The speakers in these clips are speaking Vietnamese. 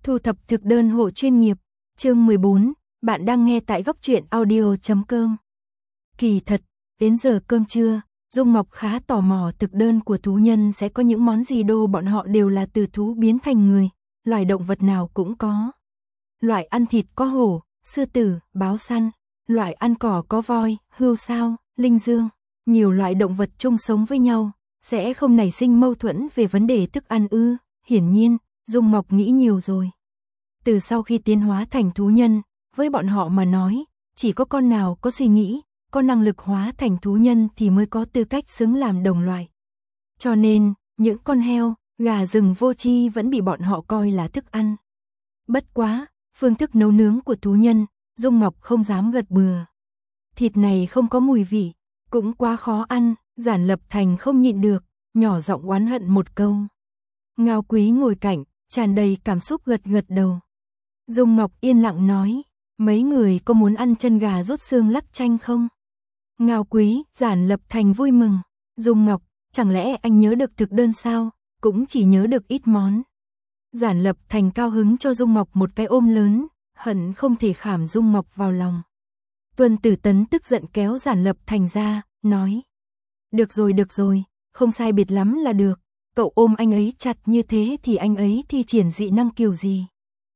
Thu thập thực đơn hộ chuyên nghiệp, chương 14, bạn đang nghe tại góc truyện audio.com. Kỳ thật, đến giờ cơm trưa, Dung Ngọc khá tò mò thực đơn của thú nhân sẽ có những món gì đô bọn họ đều là từ thú biến thành người, loài động vật nào cũng có. Loại ăn thịt có hổ, sư tử, báo săn, loại ăn cỏ có voi, hươu sao, linh dương, nhiều loại động vật chung sống với nhau, sẽ không nảy sinh mâu thuẫn về vấn đề thức ăn ư? Hiển nhiên, Dung Ngọc nghĩ nhiều rồi. Từ sau khi tiến hóa thành thú nhân, với bọn họ mà nói, chỉ có con nào có suy nghĩ, có năng lực hóa thành thú nhân thì mới có tư cách xứng làm đồng loại. Cho nên, những con heo, gà rừng vô tri vẫn bị bọn họ coi là thức ăn. Bất quá, phương thức nấu nướng của thú nhân, Dung Ngọc không dám gật bừa. Thịt này không có mùi vị, cũng quá khó ăn, Giản Lập Thành không nhịn được, nhỏ giọng oán hận một câu. Ngao Quý ngồi cạnh, tràn đầy cảm xúc gật gật đầu. Dung Ngọc yên lặng nói, mấy người có muốn ăn chân gà rút xương lắc chanh không? Ngao Quý, Giản Lập Thành vui mừng. Dung Ngọc, chẳng lẽ anh nhớ được thực đơn sao? Cũng chỉ nhớ được ít món. Giản Lập Thành cao hứng cho Dung Ngọc một cái ôm lớn, hận không thể khảm Dung Ngọc vào lòng. Tuân Tử Tấn tức giận kéo Giản Lập Thành ra, nói. Được rồi, không sai biệt lắm là được. Cậu ôm anh ấy chặt như thế thì anh ấy thi triển dị năng kiểu gì?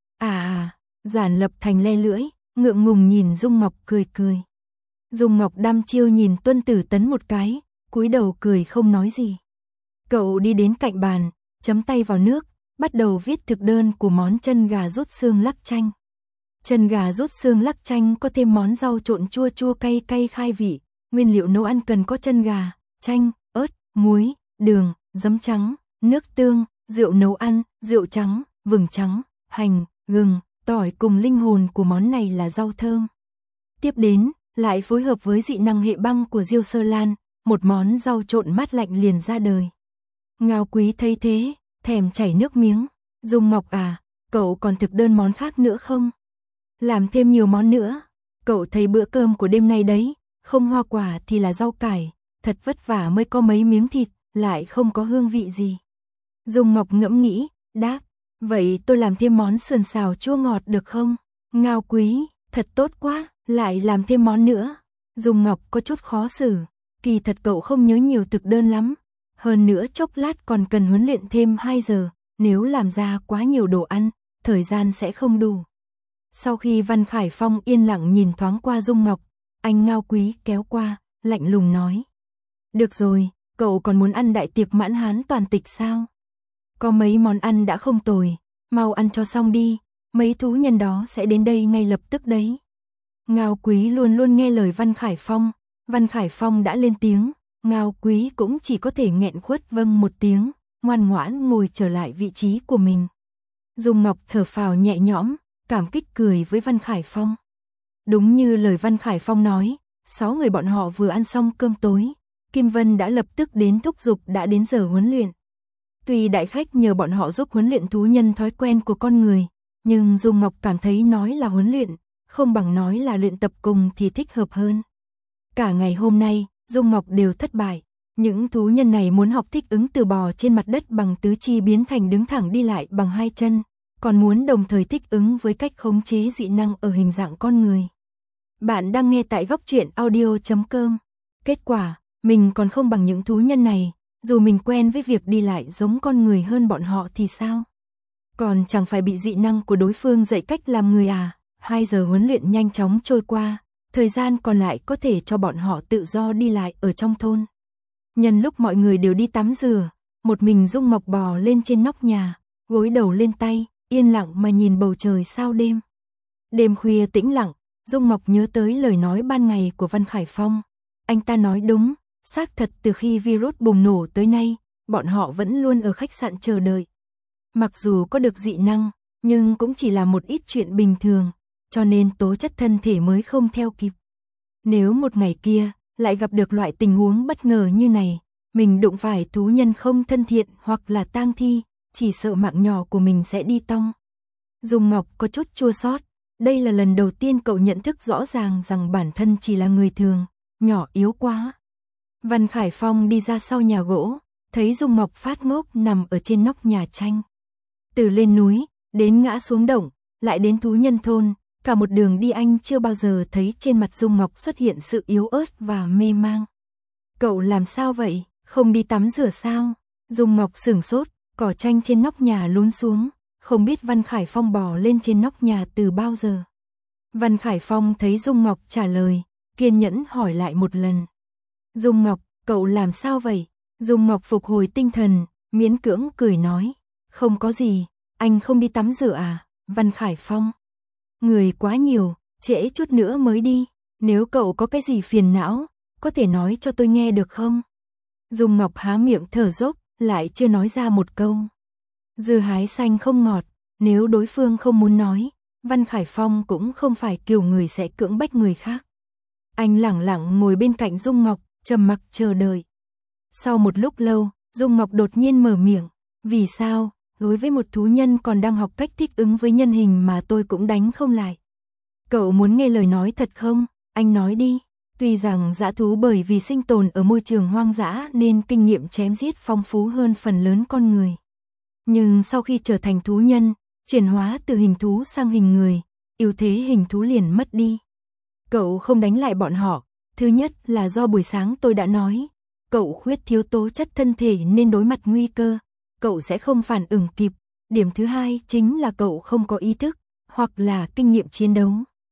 Giản Lập Thành le lưỡi, ngượng ngùng nhìn Dung Ngọc cười. Dung Ngọc đăm chiêu nhìn Tuân Tử Tấn một cái, cúi đầu cười không nói gì. Cậu đi đến cạnh bàn, chấm tay vào nước, bắt đầu viết thực đơn của món chân gà rút xương lắc chanh. Chân gà rút xương lắc chanh có thêm món rau trộn chua chua cay cay khai vị, nguyên liệu nấu ăn cần có chân gà, chanh, ớt, muối, đường, giấm trắng, nước tương, rượu nấu ăn, rượu trắng, vừng trắng, hành, gừng, tỏi cùng linh hồn của món này là rau thơm. Tiếp đến, lại phối hợp với dị năng hệ băng của Diêu Sơ Lan, một món rau trộn mát lạnh liền ra đời. Ngao Quý thấy thế, thèm chảy nước miếng. Dung Ngọc à, cậu còn thực đơn món khác nữa không? Làm thêm nhiều món nữa. Cậu thấy bữa cơm của đêm nay đấy, không hoa quả thì là rau cải, thật vất vả mới có mấy miếng thịt, lại không có hương vị gì. Dung Ngọc ngẫm nghĩ, đáp, vậy tôi làm thêm món sườn xào chua ngọt được không? Ngao Quý, thật tốt quá, lại làm thêm món nữa. Dung Ngọc có chút khó xử, kỳ thật cậu không nhớ nhiều thực đơn lắm. Hơn nữa chốc lát còn cần huấn luyện thêm 2 giờ, nếu làm ra quá nhiều đồ ăn, thời gian sẽ không đủ. Sau khi Văn Khải Phong yên lặng nhìn thoáng qua Dung Ngọc, anh Ngao Quý kéo qua, lạnh lùng nói. Được rồi, cậu còn muốn ăn đại tiệc mãn hán toàn tịch sao? Có mấy món ăn đã không tồi, mau ăn cho xong đi, mấy thú nhân đó sẽ đến đây ngay lập tức đấy. Ngao Quý luôn luôn nghe lời Văn Khải Phong đã lên tiếng, Ngao Quý cũng chỉ có thể nghẹn khuất vâng một tiếng, ngoan ngoãn ngồi trở lại vị trí của mình. Dung Ngọc thở phào nhẹ nhõm, cảm kích cười với Văn Khải Phong. Đúng như lời Văn Khải Phong nói, 6 người bọn họ vừa ăn xong cơm tối, Kim Vân đã lập tức đến thúc giục đã đến giờ huấn luyện. Tuy đại khách nhờ bọn họ giúp huấn luyện thú nhân thói quen của con người, nhưng Dung Ngọc cảm thấy nói là huấn luyện, không bằng nói là luyện tập cùng thì thích hợp hơn. Cả ngày hôm nay, Dung Ngọc đều thất bại. Những thú nhân này muốn học thích ứng từ bò trên mặt đất bằng tứ chi biến thành đứng thẳng đi lại bằng 2 chân, còn muốn đồng thời thích ứng với cách khống chế dị năng ở hình dạng con người. Bạn đang nghe tại góc truyện audio.com. Kết quả, mình còn không bằng những thú nhân này, dù mình quen với việc đi lại giống con người hơn bọn họ thì sao? Còn chẳng phải bị dị năng của đối phương dạy cách làm người à? 2 giờ huấn luyện nhanh chóng trôi qua, thời gian còn lại có thể cho bọn họ tự do đi lại ở trong thôn. Nhân lúc mọi người đều đi tắm rửa, một mình Dung Ngọc bò lên trên nóc nhà, gối đầu lên tay, yên lặng mà nhìn bầu trời sao đêm. Đêm khuya tĩnh lặng, Dung Ngọc nhớ tới lời nói ban ngày của Văn Khải Phong. Anh ta nói đúng, xác thật từ khi virus bùng nổ tới nay, bọn họ vẫn luôn ở khách sạn chờ đợi. Mặc dù có được dị năng, nhưng cũng chỉ là một ít chuyện bình thường, cho nên tố chất thân thể mới không theo kịp. Nếu một ngày kia, lại gặp được loại tình huống bất ngờ như này, mình đụng phải thú nhân không thân thiện hoặc là tang thi, chỉ sợ mạng nhỏ của mình sẽ đi tong. Dung Ngọc có chút chua xót, đây là lần đầu tiên cậu nhận thức rõ ràng rằng bản thân chỉ là người thường, nhỏ yếu quá. Văn Khải Phong đi ra sau nhà gỗ, thấy Dung Ngọc phát ngốc nằm ở trên nóc nhà tranh. Từ lên núi, Đến ngã xuống động, lại đến thú nhân thôn, cả một đường đi anh chưa bao giờ thấy trên mặt Dung Ngọc xuất hiện sự yếu ớt và mê mang. Cậu làm sao vậy, không đi tắm rửa sao? Dung Ngọc sửng sốt, cỏ tranh trên nóc nhà lún xuống, không biết Văn Khải Phong bò lên trên nóc nhà từ bao giờ. Văn Khải Phong thấy Dung Ngọc trả lời, kiên nhẫn hỏi lại một lần. Dung Ngọc, cậu làm sao vậy? Dung Ngọc phục hồi tinh thần, miễn cưỡng cười nói. Không có gì, anh không đi tắm rửa à, Văn Khải Phong. Người quá nhiều, trễ chút nữa mới đi. Nếu cậu có cái gì phiền não, có thể nói cho tôi nghe được không? Dung Ngọc há miệng thở dốc, lại chưa nói ra một câu. Dưa hái xanh không ngọt, nếu đối phương không muốn nói, Văn Khải Phong cũng không phải kiểu người sẽ cưỡng bách người khác. Anh lẳng lặng ngồi bên cạnh Dung Ngọc, trầm mặc chờ đợi. Sau một lúc lâu, Dung Ngọc đột nhiên mở miệng. Vì sao, đối với một thú nhân còn đang học cách thích ứng với nhân hình mà tôi cũng đánh không lại? Cậu muốn nghe lời nói thật không? Anh nói đi. Tuy rằng dã thú bởi vì sinh tồn ở môi trường hoang dã nên kinh nghiệm chém giết phong phú hơn phần lớn con người. Nhưng sau khi trở thành thú nhân, chuyển hóa từ hình thú sang hình người, ưu thế hình thú liền mất đi. Cậu không đánh lại bọn họ, thứ nhất là do buổi sáng tôi đã nói, cậu khuyết thiếu tố chất thân thể nên đối mặt nguy cơ, cậu sẽ không phản ứng kịp. Điểm thứ hai chính là cậu không có ý thức, hoặc là kinh nghiệm chiến đấu.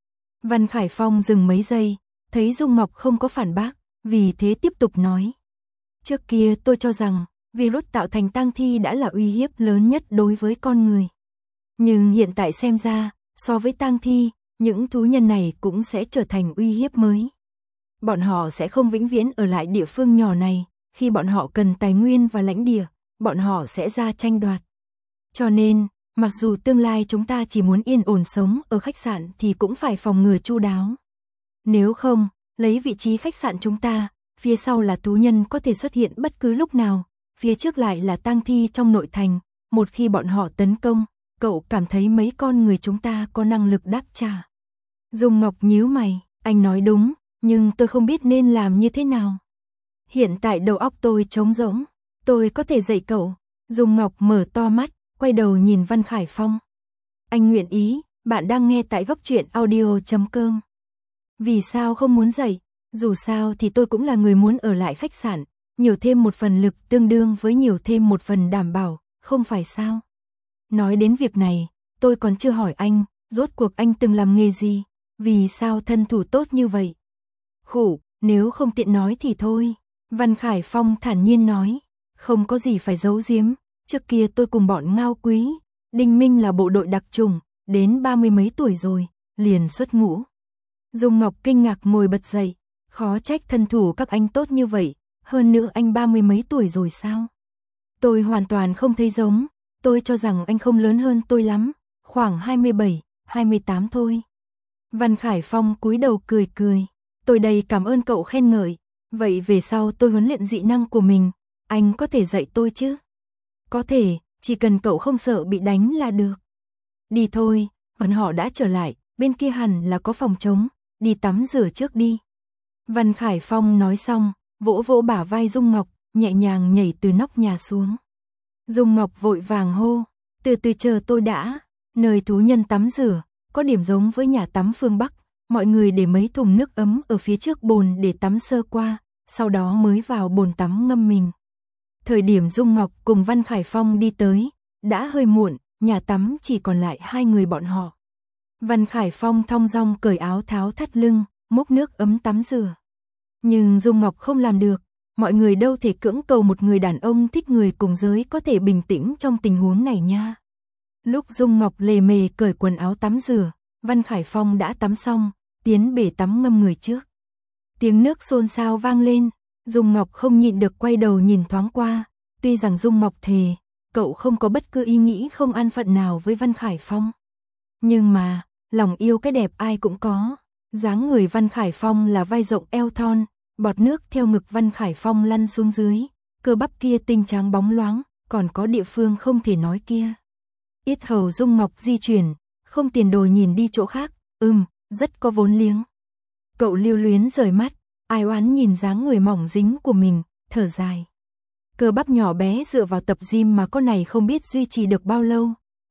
Văn Khải Phong dừng mấy giây, thấy Dung Ngọc không có phản bác, vì thế tiếp tục nói. Trước kia tôi cho rằng, virus tạo thành tang thi đã là uy hiếp lớn nhất đối với con người. Nhưng hiện tại xem ra, so với tang thi, những thú nhân này cũng sẽ trở thành uy hiếp mới. Bọn họ sẽ không vĩnh viễn ở lại địa phương nhỏ này, khi bọn họ cần tài nguyên và lãnh địa, bọn họ sẽ ra tranh đoạt. Cho nên, mặc dù tương lai chúng ta chỉ muốn yên ổn sống ở khách sạn thì cũng phải phòng ngừa chu đáo. Nếu không, lấy vị trí khách sạn chúng ta, phía sau là thú nhân có thể xuất hiện bất cứ lúc nào, phía trước lại là tang thi trong nội thành, một khi bọn họ tấn công, cậu cảm thấy mấy con người chúng ta có năng lực đáp trả. Dung Ngọc nhíu mày, anh nói đúng, nhưng tôi không biết nên làm như thế nào. Hiện tại đầu óc tôi trống rỗng, tôi có thể dạy cậu. Dung Ngọc mở to mắt, quay đầu nhìn Văn Khải Phong. Anh nguyện ý, bạn đang nghe tại góc truyện audio.com. Vì sao không muốn dạy? Dù sao thì tôi cũng là người muốn ở lại khách sạn, nhiều thêm một phần lực tương đương với nhiều thêm một phần đảm bảo, không phải sao? Nói đến việc này, tôi còn chưa hỏi anh, rốt cuộc anh từng làm nghề gì? Vì sao thân thủ tốt như vậy? Khủ, nếu không tiện nói thì thôi. Văn Khải Phong thản nhiên nói, không có gì phải giấu giếm, trước kia tôi cùng bọn Ngao Quý, Đinh Minh là bộ đội đặc chủng, đến 30 mấy tuổi rồi, liền xuất ngũ. Dung Ngọc kinh ngạc ngồi bật dậy, khó trách thân thủ các anh tốt như vậy, hơn nữa anh 30 mấy tuổi rồi sao? Tôi hoàn toàn không thấy giống, tôi cho rằng anh không lớn hơn tôi lắm, khoảng 27, 28 thôi. Văn Khải Phong cúi đầu cười cười, tôi đây cảm ơn cậu khen ngợi, vậy về sau tôi huấn luyện dị năng của mình, anh có thể dạy tôi chứ? Có thể, chỉ cần cậu không sợ bị đánh là được. Đi thôi, bọn họ đã trở lại, bên kia hẳn là có phòng trống, đi tắm rửa trước đi. Văn Khải Phong nói xong, vỗ vỗ bả vai Dung Ngọc, nhẹ nhàng nhảy từ nóc nhà xuống. Dung Ngọc vội vàng hô, từ từ chờ tôi đã. Nơi thú nhân tắm rửa, có điểm giống với nhà tắm phương Bắc, mọi người để mấy thùng nước ấm ở phía trước bồn để tắm sơ qua, sau đó mới vào bồn tắm ngâm mình. Thời điểm Dung Ngọc cùng Văn Khải Phong đi tới, đã hơi muộn, nhà tắm chỉ còn lại hai người bọn họ. Văn Khải Phong thong dong cởi áo tháo thắt lưng, múc nước ấm tắm rửa. Nhưng Dung Ngọc không làm được, mọi người đâu thể cưỡng cầu một người đàn ông thích người cùng giới có thể bình tĩnh trong tình huống này nha. Lúc Dung Ngọc lề mề cởi quần áo tắm rửa, Văn Khải Phong đã tắm xong, tiến bể tắm ngâm người trước. Tiếng nước xôn xao vang lên, Dung Ngọc không nhịn được quay đầu nhìn thoáng qua, tuy rằng Dung Ngọc thề, cậu không có bất cứ ý nghĩ không an phận nào với Văn Khải Phong. Nhưng mà, lòng yêu cái đẹp ai cũng có, dáng người Văn Khải Phong là vai rộng eo thon, bọt nước theo ngực Văn Khải Phong lăn xuống dưới, cơ bắp kia tinh trắng bóng loáng, còn có địa phương không thể nói kia. Yết hầu Dung Ngọc di chuyển, không tiền đồ nhìn đi chỗ khác, rất có vốn liếng. Cậu lưu luyến rời mắt, ai oán nhìn dáng người mỏng dính của mình, thở dài. Cơ bắp nhỏ bé dựa vào tập gym mà con này không biết duy trì được bao lâu,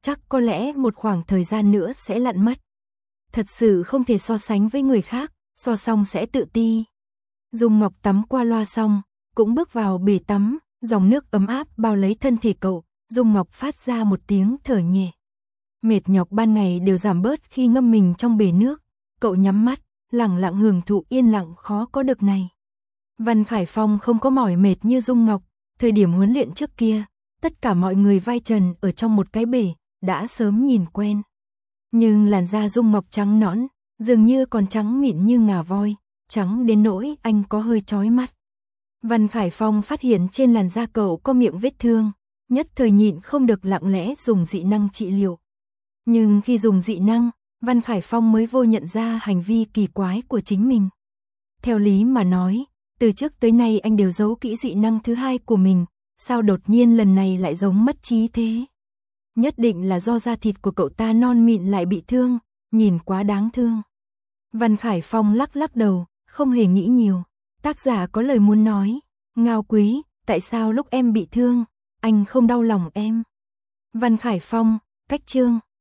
chắc có lẽ một khoảng thời gian nữa sẽ lặn mất. Thật sự không thể so sánh với người khác, so xong sẽ tự ti. Dung Ngọc tắm qua loa xong, cũng bước vào bể tắm, dòng nước ấm áp bao lấy thân thể cậu, Dung Ngọc phát ra một tiếng thở nhẹ. Mệt nhọc ban ngày đều giảm bớt khi ngâm mình trong bể nước, cậu nhắm mắt, lặng lặng hưởng thụ yên lặng khó có được này. Văn Khải Phong không có mỏi mệt như Dung Ngọc, thời điểm huấn luyện trước kia, tất cả mọi người vai trần ở trong một cái bể, đã sớm nhìn quen. Nhưng làn da Dung Ngọc trắng nõn, dường như còn trắng mịn như ngà voi, trắng đến nỗi anh có hơi chói mắt. Văn Khải Phong phát hiện trên làn da cậu có miệng vết thương, nhất thời nhịn không được lặng lẽ dùng dị năng trị liệu. Nhưng khi dùng dị năng, Văn Khải Phong mới vô nhận ra hành vi kỳ quái của chính mình. Theo lý mà nói, từ trước tới nay anh đều giấu kỹ dị năng thứ hai của mình, sao đột nhiên lần này lại giống mất trí thế? Nhất định là do da thịt của cậu ta non mịn lại bị thương, nhìn quá đáng thương. Văn Khải Phong lắc lắc đầu, không hề nghĩ nhiều. Tác giả có lời muốn nói, Ngao Quý, tại sao lúc em bị thương, anh không đau lòng em? Văn Khải Phong, cách chương.